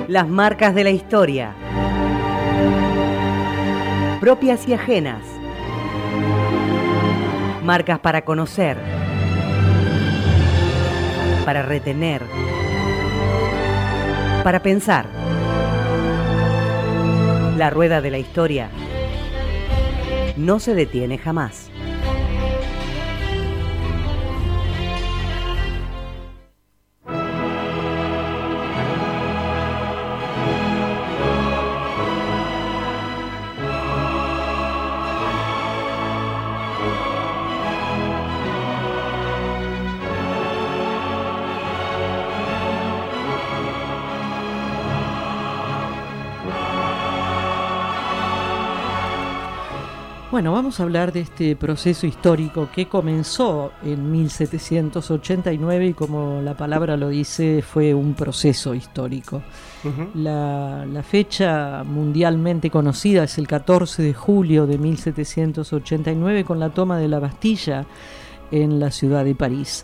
Las marcas de la historia, propias y ajenas. Marcas para conocer, para retener, para pensar. La rueda de la historia no se detiene jamás. Bueno, vamos a hablar de este proceso histórico que comenzó en 1789 y, como la palabra lo dice, fue un proceso histórico. La fecha mundialmente conocida es el 14 de julio de 1789 con la toma de la Bastilla en la ciudad de París.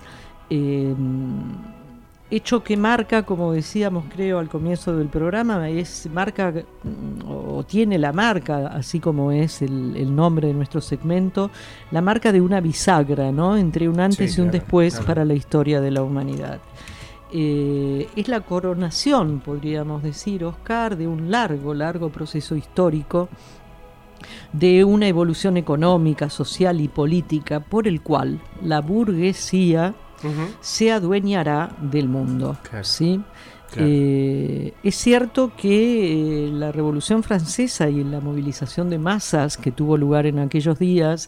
Hecho que marca, como decíamos creo al comienzo del programa, marca o tiene la marca, así como es el nombre de nuestro segmento, la marca de una bisagra, ¿no? Entre un antes y un después para la historia de la humanidad. Es la coronación, podríamos decir, Oscar, de un largo proceso histórico, de una evolución económica, social y política por el cual la burguesía se adueñará del mundo. Claro, ¿sí? Claro. Es cierto que la Revolución Francesa y la movilización de masas que tuvo lugar en aquellos días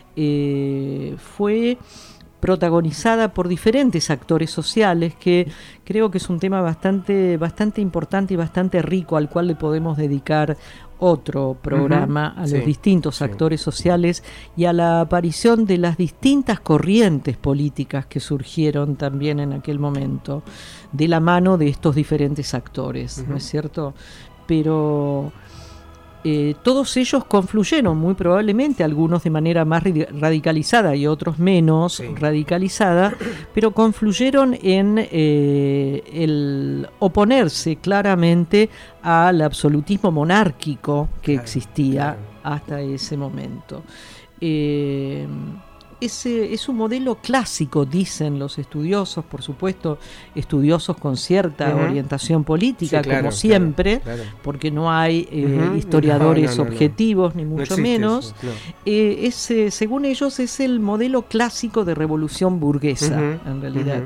fue protagonizada por diferentes actores sociales, que creo que es un tema bastante importante y bastante rico, al cual le podemos dedicar otro programa a los distintos actores sociales y a la aparición de las distintas corrientes políticas que surgieron también en aquel momento, de la mano de estos diferentes actores, ¿no es cierto? Pero todos ellos confluyeron muy probablemente, algunos de manera más radicalizada y otros menos radicalizada, pero confluyeron en el oponerse claramente al absolutismo monárquico que existía hasta ese momento. Es un modelo clásico, dicen los estudiosos, por supuesto, estudiosos con cierta orientación política, como siempre, porque no hay historiadores objetivos, ni mucho menos. Según ellos, es el modelo clásico de revolución burguesa, en realidad.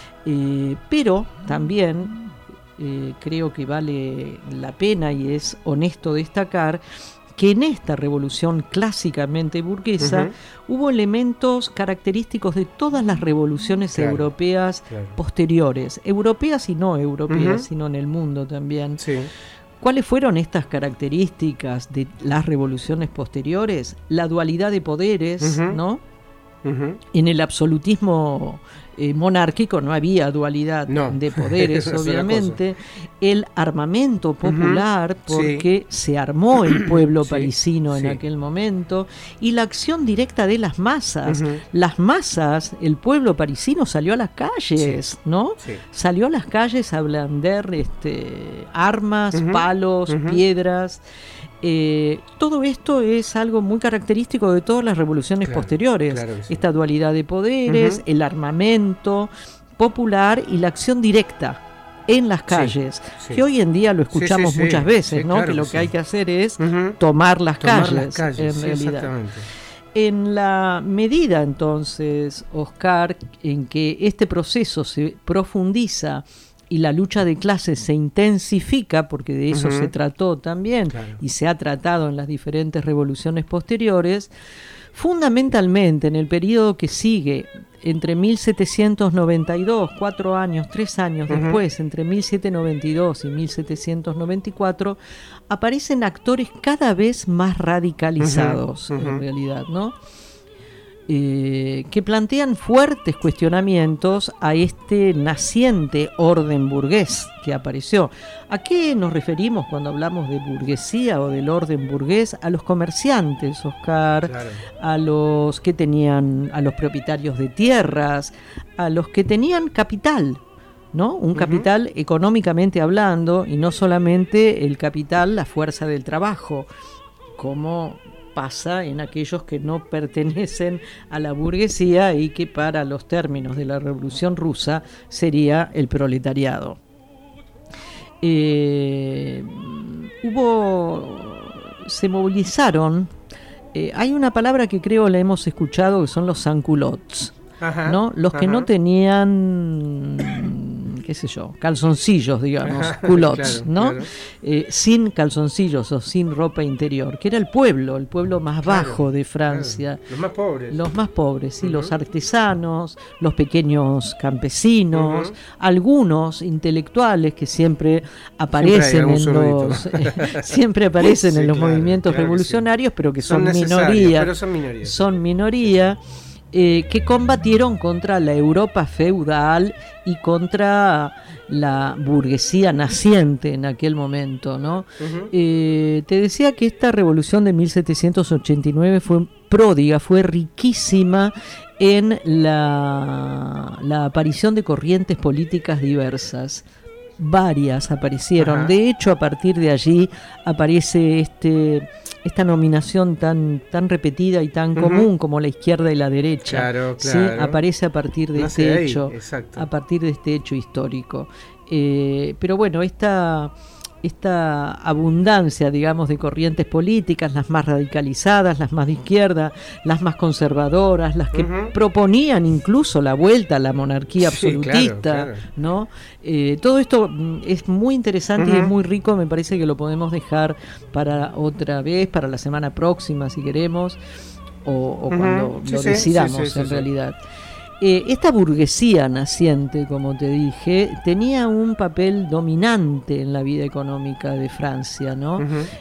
Pero también creo que vale la pena y es honesto destacar que en esta revolución clásicamente burguesa hubo elementos característicos de todas las revoluciones europeas posteriores, europeas y no europeas, sino en el mundo también. ¿Cuáles fueron estas características de las revoluciones posteriores? La dualidad de poderes, ¿no? En el absolutismo monárquico no había dualidad de poderes, obviamente. El armamento popular, porque se armó el pueblo parisino en aquel momento, y la acción directa de las masas. Las masas, el pueblo parisino salió a las calles, ¿no? Salió a las calles a blandir armas, palos, piedras. Todo esto es algo muy característico de todas las revoluciones posteriores. Esta dualidad de poderes, el armamento popular y la acción directa en las calles, que hoy en día lo escuchamos muchas veces, ¿no? Que lo que hay que hacer es tomar las calles, en realidad. En la medida, entonces, Oscar, en que este proceso se profundiza y la lucha de clases se intensifica, porque de eso se trató también, y se ha tratado en las diferentes revoluciones posteriores, fundamentalmente en el periodo que sigue, entre 1792, 3 años después, entre 1792 y 1794, aparecen actores cada vez más radicalizados, en realidad, ¿no? Que plantean fuertes cuestionamientos a este naciente orden burgués que apareció. ¿A qué nos referimos cuando hablamos de burguesía o del orden burgués? A los comerciantes, Oscar, a los que tenían, a los propietarios de tierras, a los que tenían capital. ¿no? Un capital económicamente hablando, y no solamente el capital, la fuerza del trabajo, como pasa en aquellos que no pertenecen a la burguesía y que para los términos de la Revolución Rusa sería el proletariado. Se movilizaron, hay una palabra que creo la hemos escuchado, que son los sans-culottes, ¿no? Los que no tenían, qué sé yo, calzoncillos, digamos, culottes, ¿no? Claro. Sin calzoncillos o sin ropa interior, que era el pueblo más bajo de Francia. Claro. Los más pobres, sí, los artesanos, los pequeños campesinos, algunos intelectuales que siempre aparecen siempre aparecen en los movimientos revolucionarios, pero que son minoría. Son minoría. Que combatieron contra la Europa feudal y contra la burguesía naciente en aquel momento, ¿no? Te decía que esta revolución de 1789 fue pródiga, fue riquísima en la aparición de corrientes políticas diversas. Varias aparecieron. De hecho, a partir de allí aparece esta nominación tan repetida y tan común como la izquierda y la derecha. Claro. ¿Sí? Aparece a partir de este hecho, a partir de este hecho histórico. Pero bueno, esta abundancia, digamos, de corrientes políticas, las más radicalizadas, las más de izquierda, las más conservadoras, las que proponían incluso la vuelta a la monarquía absolutista, ¿no? Todo esto es muy interesante y es muy rico. Me parece que lo podemos dejar para otra vez, para la semana próxima, si queremos, o cuando lo decidamos en realidad. Esta burguesía naciente, como te dije, tenía un papel dominante en la vida económica de Francia, ¿no?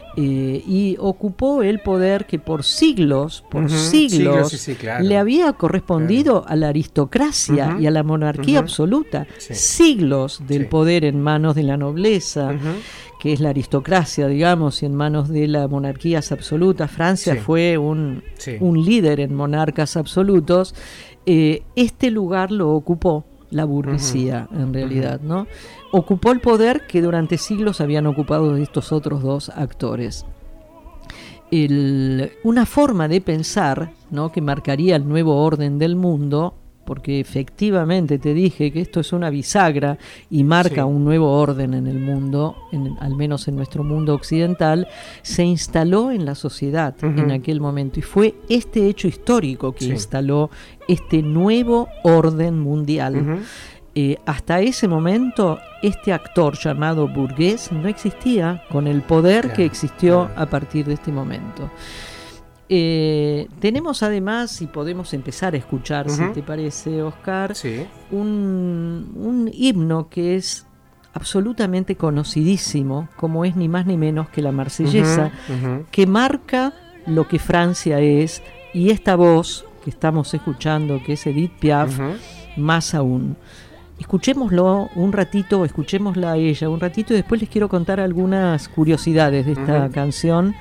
Y ocupó el poder que por siglos le había correspondido a la aristocracia y a la monarquía absoluta. Siglos del poder en manos de la nobleza, que es la aristocracia, digamos, y en manos de las monarquías absolutas. Francia fue un líder en monarcas absolutos. Este lugar lo ocupó la burguesía, en realidad, ¿no? Ocupó el poder que durante siglos habían ocupado estos otros dos actores. Una forma de pensar, ¿no?, que marcaría el nuevo orden del mundo, porque efectivamente te dije que esto es una bisagra y marca un nuevo orden en el mundo, al menos en nuestro mundo occidental, se instaló en la sociedad en aquel momento, y fue este hecho histórico que instaló este nuevo orden mundial. Hasta ese momento este actor llamado burgués no existía con el poder que existió a partir de este momento. Tenemos además, y podemos empezar a escuchar, si te parece, Oscar, un himno que es absolutamente conocidísimo, como es ni más ni menos que la Marsellesa, que marca lo que Francia es, y esta voz que estamos escuchando, que es Edith Piaf, más aún. Escuchémoslo un ratito, escuchémosla a ella un ratito, y después les quiero contar algunas curiosidades de esta canción.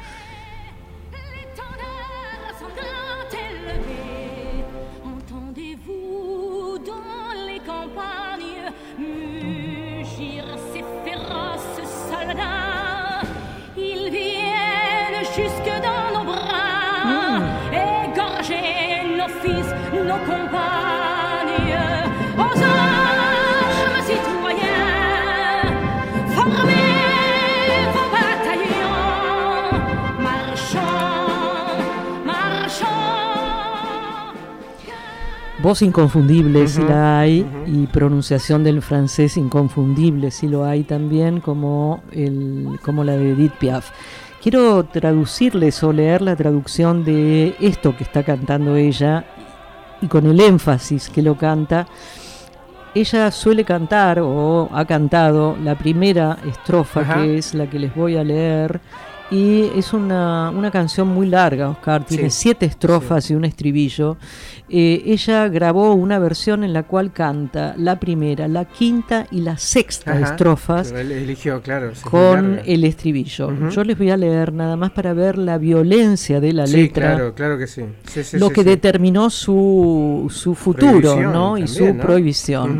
Voz inconfundible si la hay, y pronunciación del francés inconfundible si lo hay también, como la de Edith Piaf. Quiero traducirles o leer la traducción de esto que está cantando ella, y con el énfasis que lo canta. Ella suele cantar, o ha cantado, la primera estrofa, que es la que les voy a leer, y es una canción muy larga, Oscar, tiene 7 estrofas y un estribillo. Ella grabó una versión en la cual canta la primera, la quinta y la sexta estrofas, eligió, con el estribillo. Yo les voy a leer nada más para ver la violencia de la letra, claro que sí. Lo que determinó su futuro, ¿no? Y su prohibición.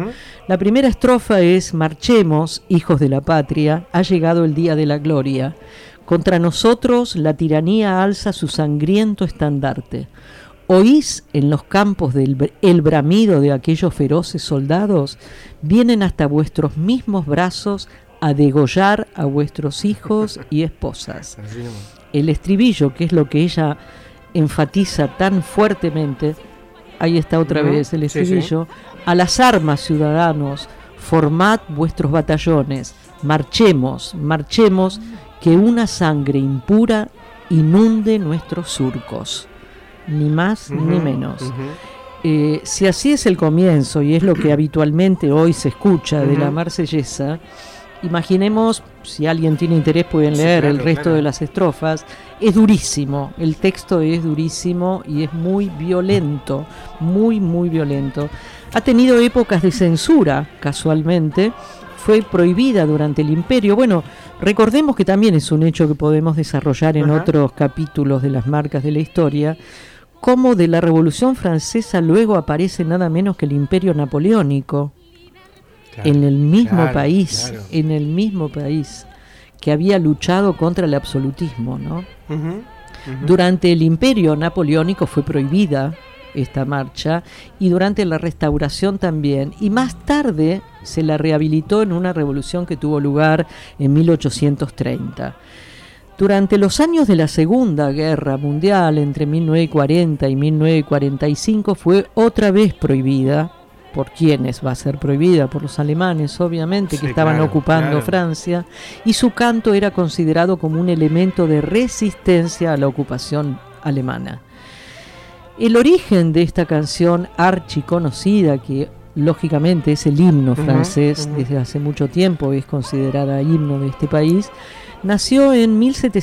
La primera estrofa es: marchemos, hijos de la patria, ha llegado el día de la gloria. Contra nosotros la tiranía alza su sangriento estandarte. ¿Oís en los campos el bramido de aquellos feroces soldados? Vienen hasta vuestros mismos brazos a degollar a vuestros hijos y esposas. El estribillo, que es lo que ella enfatiza tan fuertemente, ahí está otra vez el estribillo: a las armas, ciudadanos, formad vuestros batallones, marchemos, marchemos, que una sangre impura inunde nuestros surcos. Ni más ni menos. Si así es el comienzo, y es lo que habitualmente hoy se escucha de la Marsellesa, imaginemos, si alguien tiene interés pueden leer el resto de las estrofas. Es durísimo, el texto es durísimo y es muy violento, muy violento. Ha tenido épocas de censura, casualmente. Fue prohibida durante el Imperio. Bueno, recordemos que también es un hecho que podemos desarrollar en otros capítulos de las marcas de la historia, como de la Revolución Francesa luego aparece nada menos que el Imperio Napoleónico, en el mismo país, en el mismo país, que había luchado contra el absolutismo, ¿no? Durante el Imperio Napoleónico fue prohibida esta marcha, y durante la Restauración también, y más tarde se la rehabilitó en una revolución que tuvo lugar en 1830. Durante los años de la Segunda Guerra Mundial, entre 1940 y 1945, fue otra vez prohibida. ¿Por quiénes va a ser prohibida? Por los alemanes, obviamente, que estaban ocupando Francia, y su canto era considerado como un elemento de resistencia a la ocupación alemana. El origen de esta canción archiconocida, que lógicamente es el himno francés, desde hace mucho tiempo es considerada himno de este país, nació en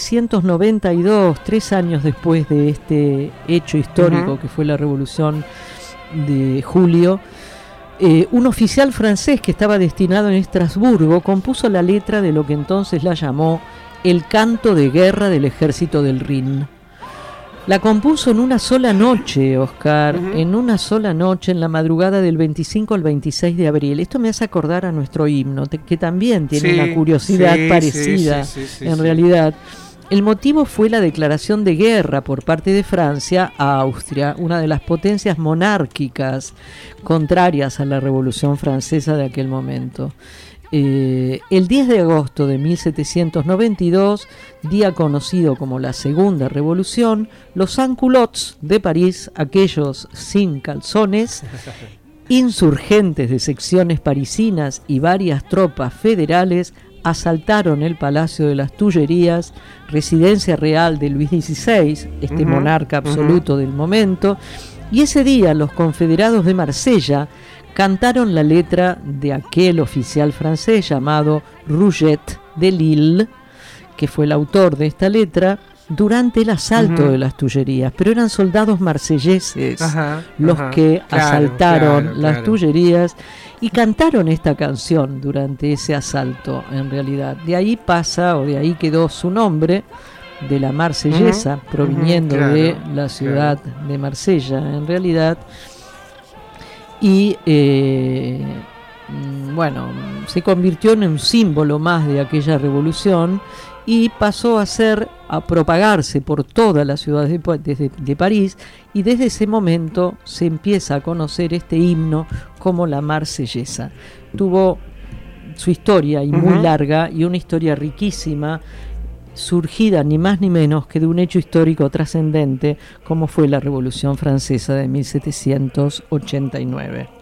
1792, 3 años después de este hecho histórico que fue la Revolución de Julio. Un oficial francés que estaba destinado en Estrasburgo compuso la letra de lo que entonces la llamó el canto de guerra del ejército del Rin. La compuso en una sola noche, Oscar, en una sola noche, en la madrugada del 25 al 26 de abril. Esto me hace acordar a nuestro himno, que también tiene una curiosidad parecida, en realidad. El motivo fue la declaración de guerra por parte de Francia a Austria, una de las potencias monárquicas contrarias a la Revolución Francesa de aquel momento. El 10 de agosto de 1792, día conocido como la Segunda Revolución, los sans-culottes de París, aquellos sin calzones, insurgentes de secciones parisinas y varias tropas federales, asaltaron el Palacio de las Tullerías, residencia real de Luis XVI, monarca absoluto del momento, y ese día los confederados de Marsella cantaron la letra de aquel oficial francés llamado Rouget de Lille, que fue el autor de esta letra, durante el asalto de las Tullerías. Pero eran soldados marselleses los que asaltaron las Tullerías y cantaron esta canción durante ese asalto, en realidad. De ahí pasa, o de ahí quedó su nombre, de la marsellesa, proviniendo de la ciudad de Marsella, en realidad. Y se convirtió en un símbolo más de aquella revolución y pasó a propagarse por toda la ciudad de París, y desde ese momento se empieza a conocer este himno como la marsellesa. Tuvo su historia y muy larga, y una historia riquísima, surgida ni más ni menos que de un hecho histórico trascendente como fue la Revolución Francesa de 1789.